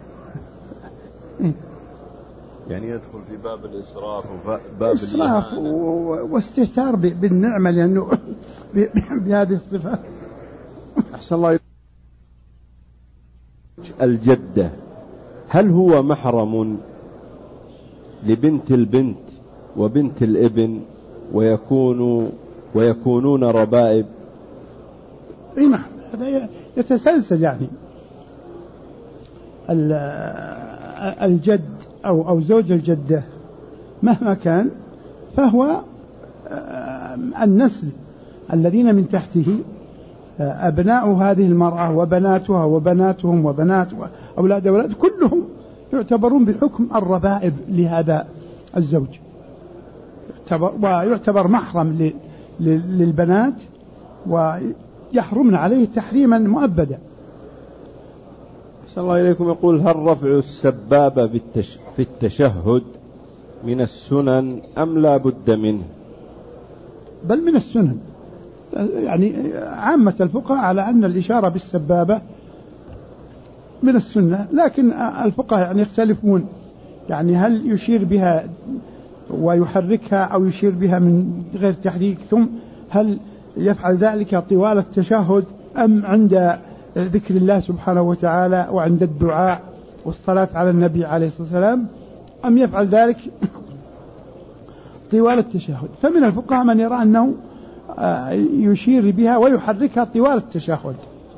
يعني يدخل في باب الإسراف وباب الإسراف واستهتار بالنعمة لأنه بهذه الصفة. أحسن الله. الجدة هل هو محرم لبنت البنت وبنت الابن ويكونون ربائب؟ نعم، هذا يتسلسل، يعني الجد أو زوج الجدة مهما كان فهو النسل الذين من تحته أبناء هذه المرأة وبناتها وبناتهم وبنات أولاد كلهم يعتبرون بحكم الربائب لهذا الزوج، ويعتبر محرم للبنات ويحرمن عليه تحريما مؤبدا. أحسن الله إليكم. يقول: هل رفع السبابة في التشهد من السنن أم لا بد منه؟ بل من السنن، يعني عامة الفقهاء على أن الإشارة بالسبابة من السنة، لكن الفقهاء يعني يختلفون، يعني هل يشير بها ويحركها أو يشير بها من غير تحريك، ثم هل يفعل ذلك طوال التشهد أم عند ذكر الله سبحانه وتعالى وعند الدعاء والصلاة على النبي عليه الصلاة والسلام، أم يفعل ذلك طوال التشهد. فمن الفقهاء من يرى أنه يشير بها ويحركها طوال التشهد.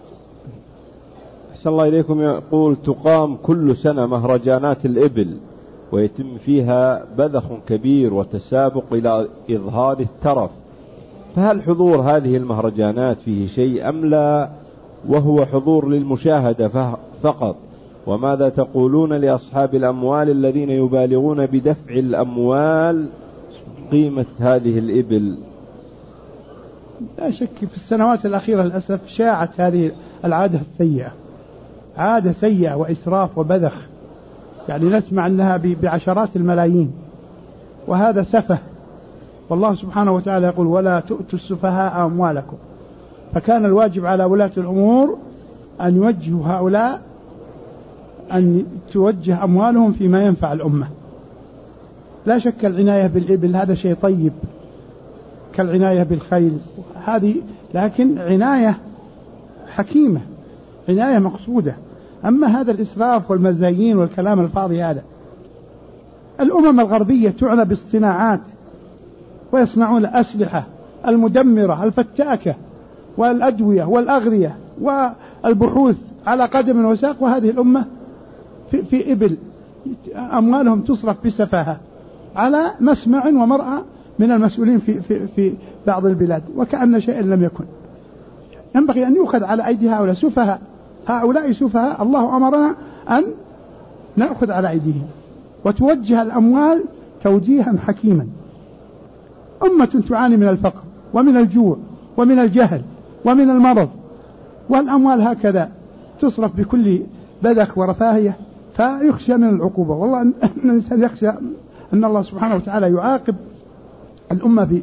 أحسن الله إليكم. يقول: تقام كل سنة مهرجانات الإبل ويتم فيها بذخ كبير وتسابق إلى إظهار الترف، فهل حضور هذه المهرجانات فيه شيء أم لا وهو حضور للمشاهدة فقط؟ وماذا تقولون لأصحاب الأموال الذين يبالغون بدفع الأموال قيمة هذه الإبل؟ لا شك في السنوات الأخيرة للأسف شاعت هذه العادة السيئة، عادة سيئة وإسراف وبذخ، يعني نسمع أنها بعشرات الملايين، وهذا سفه. والله سبحانه وتعالى يقول: ولا تؤتوا السفهاء أموالكم. فكان الواجب على ولاة الأمور أن يوجهوا هؤلاء، أن توجه أموالهم فيما ينفع الأمة. لا شك العناية بالإبل هذا شيء طيب كالعناية بالخيل هذه، لكن عناية حكيمة، عناية مقصودة. أما هذا الإسراف والمزايين والكلام الفاضي هذا، الأمم الغربية تعنى بالصناعات ويصنعون الأسلحة المدمرة الفتاكة والأدوية والأغذية والبحوث على قدم وساق، وهذه الأمة في إبل أموالهم تصرف بسفاهة على مسمع ومرأى من المسؤولين في بعض البلاد، وكأن شيئا لم يكن. ينبغي أن يؤخذ على أيدي هؤلاء سفهاء، هؤلاء سفهاء الله أمرنا أن نأخذ على أيديهم وتوجه الأموال توجيها حكيما. أمة تعاني من الفقر ومن الجوع ومن الجهل ومن المرض، والأموال هكذا تصرف بكل بذخ ورفاهية، فيخشى من العقوبة. والله أن الإنسان يخشى أن الله سبحانه وتعالى يعاقب الأمة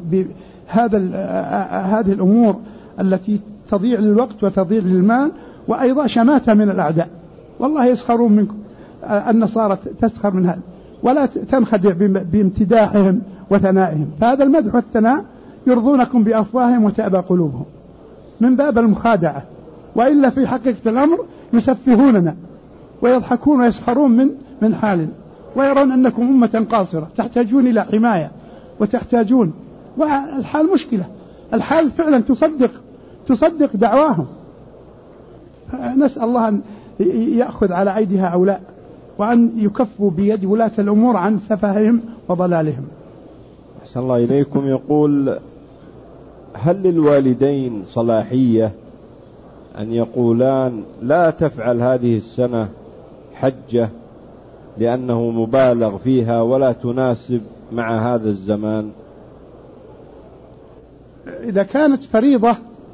هذه الأمور التي تضيع للوقت وتضيع للمال، وأيضا شماتة من الأعداء. والله يسخرون منكم، النصارى تسخر من هذا ولا تنخدع بامتداحهم وثنائهم، فهذا المدح والثناء يرضونكم بأفواههم وتأبى قلوبهم من باب المخادعة، وإلا في حقيقة الأمر يسفهوننا ويضحكون ويسخرون من حالنا، ويرون أنكم أمة قاصرة تحتاجون إلى حماية وتحتاجون، والحال مشكلة، الحال فعلا تصدق دعواهم. نسأل الله أن يأخذ على أيدي هؤلاء وأن يكفوا بيد ولاة الأمور عن سفههم وضلالهم. أحسن الله إليكم. يقول: هل للوالدين صلاحية أن يقولان لا تفعل هذه السنة حجة لأنه مبالغ فيها ولا تناسب مع هذا الزمان؟ إذا كانت فريضة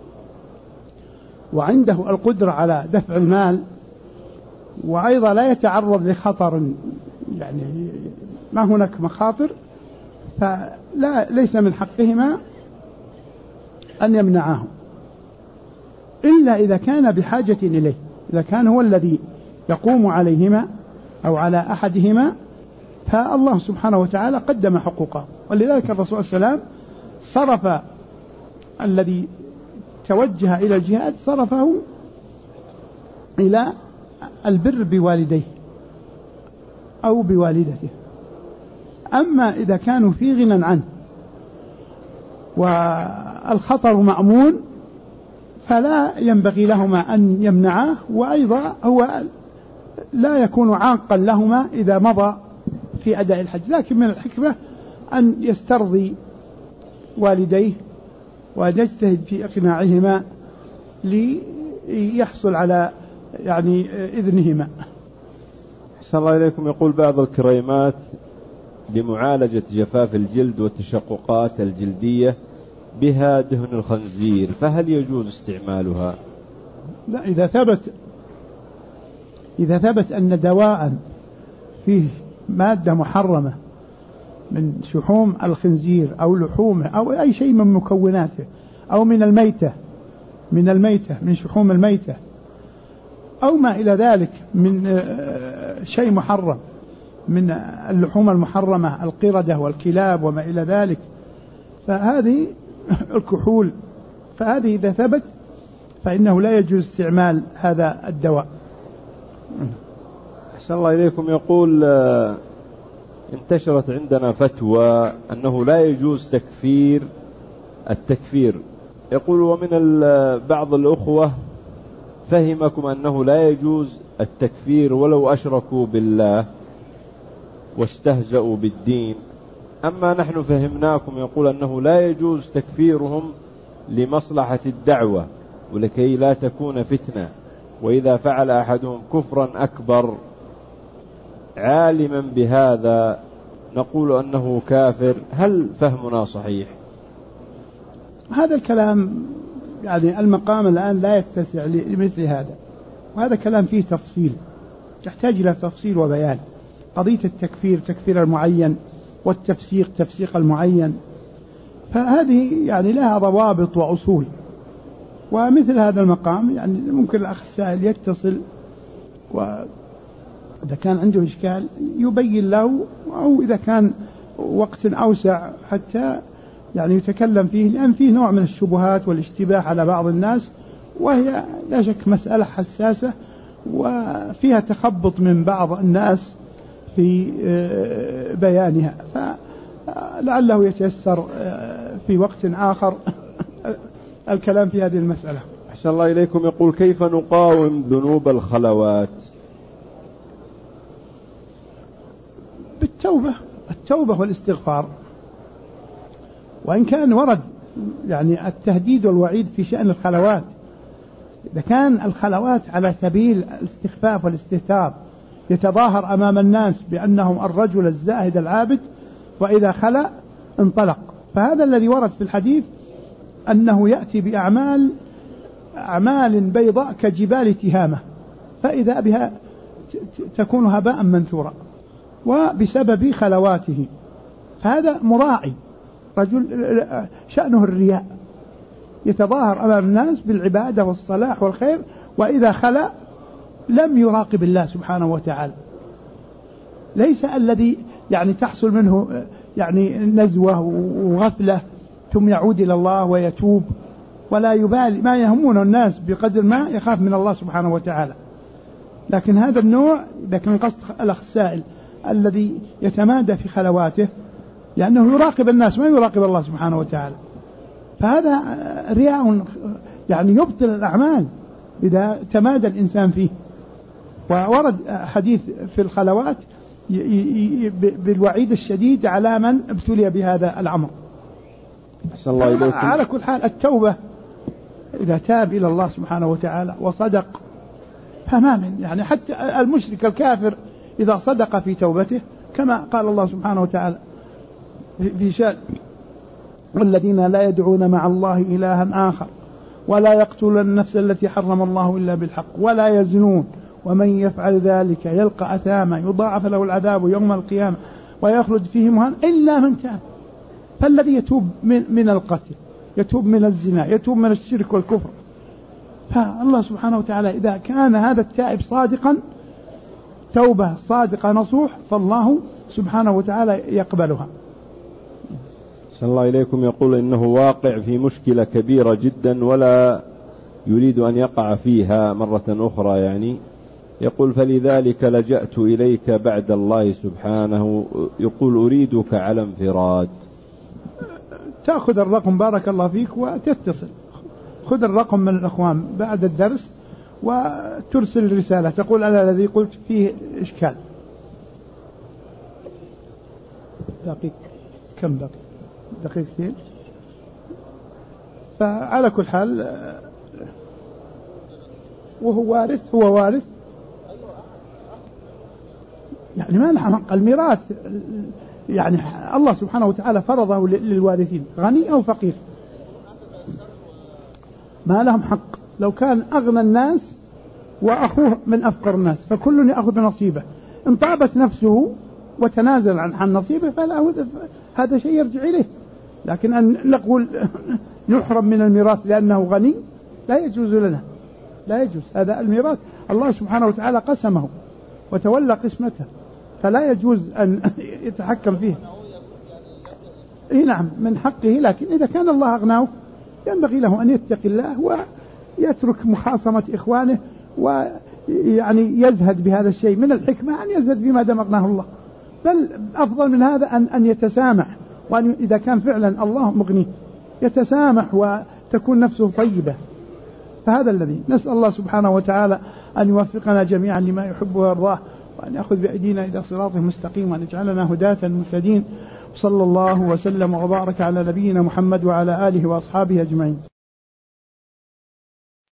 وعنده القدرة على دفع المال وأيضا لا يتعرض لخطر، يعني ما هناك مخاطر، ليس من حقهما أن يمنعاه، إلا إذا كان بحاجة إليه، إذا كان هو الذي يقوم عليهما أو على أحدهما، فالله سبحانه وتعالى قدم حقوقه. ولذلك الرسول صلى الله عليه وسلم صرف الذي توجه إلى الجهاد صرفه إلى البر بوالديه أو بوالدته. أما إذا كانوا في غنى عنه والخطر مأمون فلا ينبغي لهما أن يمنعاه، وأيضا هو لا يكون عاقا لهما إذا مضى في أداء الحج، لكن من الحكمة أن يسترضي والديه وأن يجتهد في إقناعهما ليحصل على يعني إذنهما. أحسن الله إليكم. يقول: بعض الكريمات لمعالجة جفاف الجلد والتشققات الجلدية بها دهن الخنزير، فهل يجوز استعمالها؟ لا، إذا ثبت أن دواء فيه مادة محرمة من شحوم الخنزير أو لحومه أو أي شيء من مكوناته أو من الميتة من شحوم الميتة أو ما إلى ذلك من شيء محرم من اللحوم المحرمة، القردة والكلاب وما إلى ذلك، فهذه الكحول، فهذه إذا ثبت فإنه لا يجوز استعمال هذا الدواء. أحسن الله إليكم. يقول: انتشرت عندنا فتوى أنه لا يجوز التكفير. يقول: ومن بعض الأخوة فهمكم أنه لا يجوز التكفير ولو أشركوا بالله واستهزأوا بالدين، أما نحن فهمناكم يقول أنه لا يجوز تكفيرهم لمصلحة الدعوة ولكي لا تكون فتنة، وإذا فعل أحدهم كفرا أكبر عالما بهذا نقول أنه كافر. هل فهمنا صحيح؟ هذا الكلام يعني المقام الآن لا يتسع لمثل هذا، وهذا كلام فيه تفصيل يحتاج إلى تفصيل وبيان. قضية التكفير، تكفير المعين، والتفسيق، تفسيق المعين، فهذه يعني لها ضوابط وأصول. ومثل هذا المقام يعني ممكن الأخ السائل يتصل، وإذا كان عنده إشكال يبين له، أو إذا كان وقت أوسع حتى يعني يتكلم فيه، لأن فيه نوع من الشبهات والاشتباه على بعض الناس، وهي لا شك مسألة حساسة وفيها تخبط من بعض الناس في بيانها، فلعله يتيسر في وقت آخر الكلام في هذه المسألة. أحسن الله إليكم. يقول: كيف نقاوم ذنوب الخلوات؟ التوبة والاستغفار. وإن كان ورد يعني التهديد والوعيد في شأن الخلوات، إذا كان الخلوات على سبيل الاستخفاف والاستهتار، يتظاهر أمام الناس بأنهم الرجل الزاهد العابد، وإذا خلأ انطلق، فهذا الذي ورد في الحديث أنه يأتي أعمال بيضاء كجبال تهامة، فإذا بها تكون هباء منثورا، وبسبب خلواته. فهذا مراعي رجل شأنه الرياء، يتظاهر أمام الناس بالعبادة والصلاح والخير، وإذا خلأ لم يراقب الله سبحانه وتعالى. ليس الذي يعني تحصل منه يعني نزوة وغفلة ثم يعود إلى الله ويتوب ولا يبالي، ما يهمون الناس بقدر ما يخاف من الله سبحانه وتعالى. لكن هذا النوع إذا كان قصد الأخ السائل الذي يتمادى في خلواته لأنه يراقب الناس ما يراقب الله سبحانه وتعالى، فهذا رياء يعني يبطل الأعمال إذا تمادى الإنسان فيه. وورد حديث في الخلوات بالوعيد الشديد على من ابتلي بهذا الأمر. على كل حال التوبة إذا تاب إلى الله سبحانه وتعالى وصدق، فما من يعني حتى المشرك الكافر إذا صدق في توبته كما قال الله سبحانه وتعالى في شأن: والذين لا يدعون مع الله إلها آخر ولا يقتلون النفس التي حرم الله إلا بالحق ولا يزنون ومن يفعل ذلك يلقى أثاما يضاعف له العذاب يوم القيامة ويخلد فيه مهانا إلا من تاب. فالذي يتوب من القتل، يتوب من الزنا، يتوب من الشرك والكفر، فالله سبحانه وتعالى إذا كان هذا التائب صادقا توبة صادقة نصوح فالله سبحانه وتعالى يقبلها. صلى الله إليكم. يقول إنه واقع في مشكلة كبيرة جدا ولا يريد أن يقع فيها مرة أخرى يعني. يقول: فلذلك لجأت إليك بعد الله سبحانه. يقول: أريدك على انفراد. تأخذ الرقم بارك الله فيك وتتصل، خذ الرقم من الأخوان بعد الدرس وترسل رسالة تقول: أنا الذي قلت فيه إشكال. دقيقة كم دقيقتين. فعلى كل حال وهو وارث يعني ما لهم حق الميراث، يعني الله سبحانه وتعالى فرضه للوارثين غني أو فقير، ما لهم حق. لو كان أغنى الناس وأخوه من أفقر الناس فكل يأخذ نصيبه، إن طابت نفسه وتنازل عن نصيبه فلا، هذا شيء يرجع إليه. لكن أن نقول نحرم من الميراث لأنه غني لا يجوز لنا، لا يجوز. هذا الميراث الله سبحانه وتعالى قسمه وتولى قسمته، فلا يجوز أن يتحكم فيه. نعم من حقه، لكن إذا كان الله أغناه ينبغي له أن يتقي الله ويترك مخاصمة إخوانه، ويعني يزهد بهذا الشيء. من الحكمة أن يزهد بما دام أغناه الله، بل أفضل من هذا أن يتسامح، وأن إذا كان فعلا الله مغنيه يتسامح وتكون نفسه طيبة. فهذا الذي نسأل الله سبحانه وتعالى أن يوفقنا جميعا لما يحب ويرضاه، وأن يأخذ بأيدينا إلى صراطه المستقيم، وأن يجعلنا هداة مهتدين. صلى الله وسلم وبارك على نبينا محمد وعلى آله وأصحابه أجمعين.